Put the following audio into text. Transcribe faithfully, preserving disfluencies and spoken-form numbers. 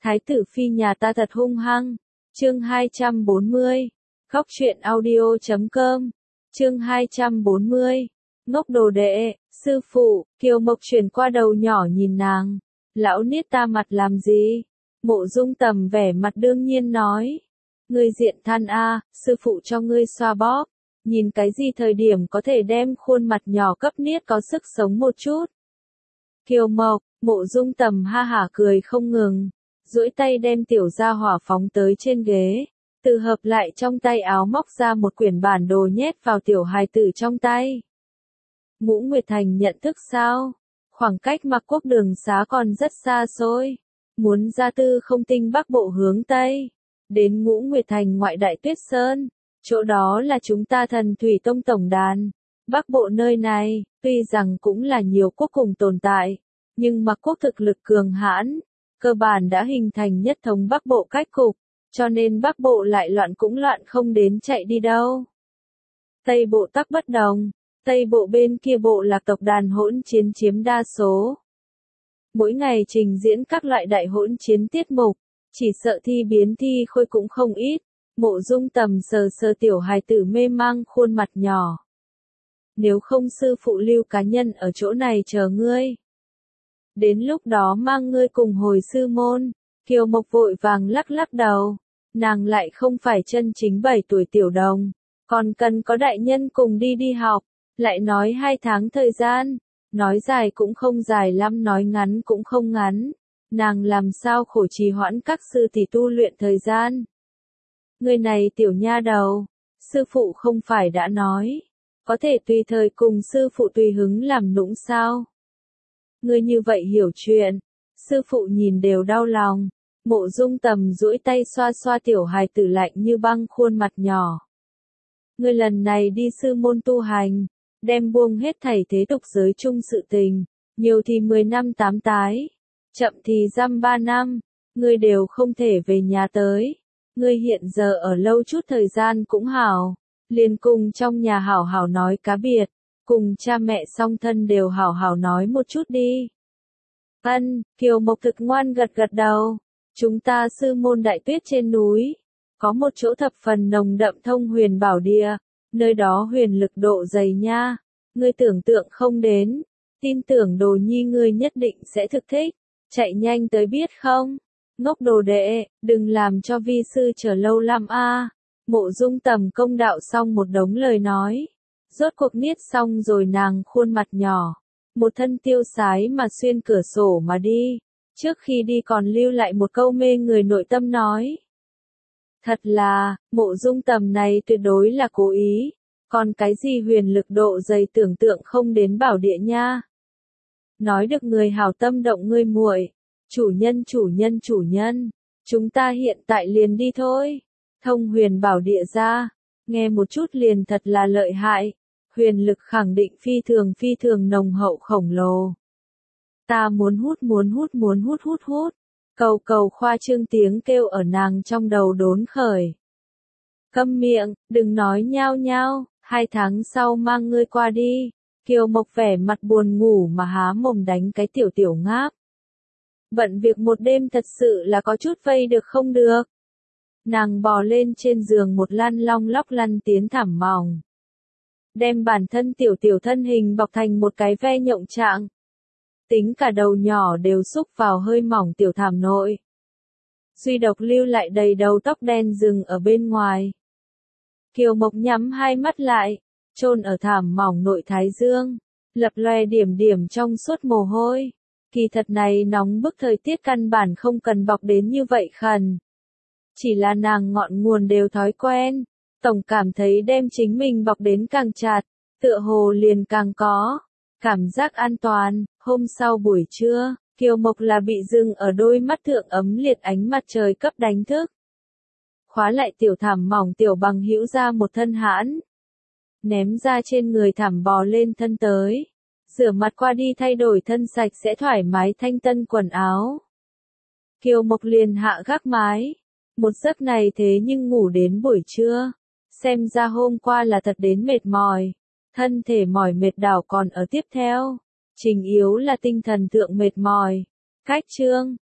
Thái tử phi nhà ta thật hung hăng. Chương hai trăm bốn mươi. Khóc chuyện audio chấm com. Chương hai trăm bốn mươi. Ngốc đồ đệ, sư phụ. Kiều Mộc chuyển qua đầu nhỏ nhìn nàng. Lão niết ta mặt làm gì? Mộ Dung Tầm vẻ mặt đương nhiên nói. Ngươi diện than a, sư phụ cho ngươi xoa bóp. Nhìn cái gì thời điểm có thể đem khuôn mặt nhỏ cấp niết có sức sống một chút. Kiều Mộc, Mộ Dung Tầm ha hả cười không ngừng, duỗi tay đem tiểu gia hỏa phóng tới trên ghế, tự hợp lại trong tay áo móc ra một quyển bản đồ nhét vào tiểu hài tử trong tay. Ngũ Nguyệt Thành nhận thức sao? Khoảng cách Mạc Quốc đường xá còn rất xa xôi. Muốn ra Tư Không Tinh Bắc bộ hướng Tây, đến Ngũ Nguyệt Thành ngoại Đại Tuyết Sơn, chỗ đó là chúng ta Thần Thủy Tông tổng đàn. Bắc bộ nơi này, tuy rằng cũng là nhiều quốc cùng tồn tại, nhưng Mạc Quốc thực lực cường hãn, cơ bản đã hình thành nhất thống Bắc bộ cách cục, cho nên Bắc bộ lại loạn cũng loạn không đến chạy đi đâu. Tây bộ tắc bất đồng, Tây bộ bên kia bộ lạc tộc đàn hỗn chiến chiếm đa số. Mỗi ngày trình diễn các loại đại hỗn chiến tiết mục, chỉ sợ thi biến thi khôi cũng không ít. Mộ Dung Tầm sờ sờ tiểu hài tử mê mang khuôn mặt nhỏ. Nếu không sư phụ lưu cá nhân ở chỗ này chờ ngươi. Đến lúc đó mang ngươi cùng hồi sư môn. Kiều Mộc vội vàng lắc lắc đầu. Nàng lại không phải chân chính bảy tuổi tiểu đồng, còn cần có đại nhân cùng đi đi học. Lại nói hai tháng thời gian, nói dài cũng không dài lắm, nói ngắn cũng không ngắn. Nàng làm sao khổ trì hoãn các sư tỷ tu luyện thời gian. Người này tiểu nha đầu, sư phụ không phải đã nói, có thể tùy thời cùng sư phụ tùy hứng làm nũng sao? Ngươi như vậy hiểu chuyện, sư phụ nhìn đều đau lòng. Mộ Dung Tầm duỗi tay xoa xoa tiểu hài tử lạnh như băng khuôn mặt nhỏ. Ngươi lần này đi sư môn tu hành, đem buông hết thảy thế tục giới chung sự tình, nhiều thì mười năm tám tái, chậm thì dăm ba năm, ngươi đều không thể về nhà tới. Ngươi hiện giờ ở lâu chút thời gian cũng hảo, liền cùng trong nhà hảo hảo nói cá biệt, cùng cha mẹ song thân đều hảo hảo nói một chút đi. Ân, Kiều Mộc thực ngoan gật gật đầu. Chúng ta sư môn Đại Tuyết trên núi, có một chỗ thập phần nồng đậm thông huyền bảo địa, nơi đó huyền lực độ dày nha, ngươi tưởng tượng không đến, tin tưởng đồ nhi ngươi nhất định sẽ thực thích, chạy nhanh tới biết không? Ngốc đồ đệ, đừng làm cho vi sư chờ lâu lắm a. Mộ Dung Tầm công đạo xong một đống lời nói, rốt cuộc niết xong rồi nàng khuôn mặt nhỏ, một thân tiêu sái mà xuyên cửa sổ mà đi, trước khi đi còn lưu lại một câu mê người nội tâm nói. Thật là, Mộ Dung Tầm này tuyệt đối là cố ý, còn cái gì huyền lực độ dày tưởng tượng không đến bảo địa nha. Nói được người hảo tâm động ngươi muội. Chủ nhân chủ nhân chủ nhân, chúng ta hiện tại liền đi thôi. Thông huyền bảo địa ra, nghe một chút liền thật là lợi hại, huyền lực khẳng định phi thường phi thường nồng hậu khổng lồ. Ta muốn hút muốn hút muốn hút hút hút, cầu cầu khoa trương tiếng kêu ở nàng trong đầu đốn khởi. Câm miệng, đừng nói nhao nhao, hai tháng sau mang ngươi qua đi. Kiều Mộc vẻ mặt buồn ngủ mà há mồm đánh cái tiểu tiểu ngáp. Bận việc một đêm thật sự là có chút vây được không được. Nàng bò lên trên giường một lăn long lóc lăn tiến thảm mỏng. Đem bản thân tiểu tiểu thân hình bọc thành một cái ve nhộng trạng. Tính cả đầu nhỏ đều xúc vào hơi mỏng tiểu thảm nội. Duy độc lưu lại đầy đầu tóc đen rừng ở bên ngoài. Kiều Mộc nhắm hai mắt lại, chôn ở thảm mỏng nội thái dương, lập loè điểm điểm trong suốt mồ hôi. Kỳ thật này nóng bức thời tiết căn bản không cần bọc đến như vậy khẩn. Chỉ là nàng ngọn nguồn đều thói quen, tổng cảm thấy đem chính mình bọc đến càng chặt, tựa hồ liền càng có cảm giác an toàn. Hôm sau buổi trưa, Kiều Mộc là bị dừng ở đôi mắt thượng ấm liệt ánh mặt trời cấp đánh thức. Khóa lại tiểu thảm mỏng tiểu bằng hữu ra một thân hãn, ném ra trên người thảm bò lên thân tới. Rửa mặt qua đi thay đổi thân sạch sẽ thoải mái thanh tân quần áo. Kiều Mộc liền hạ gác mái. Một giấc này thế nhưng ngủ đến buổi trưa. Xem ra hôm qua là thật đến mệt mỏi. Thân thể mỏi mệt đảo còn ở tiếp theo. Trình yếu là tinh thần thượng mệt mỏi. Cách chương,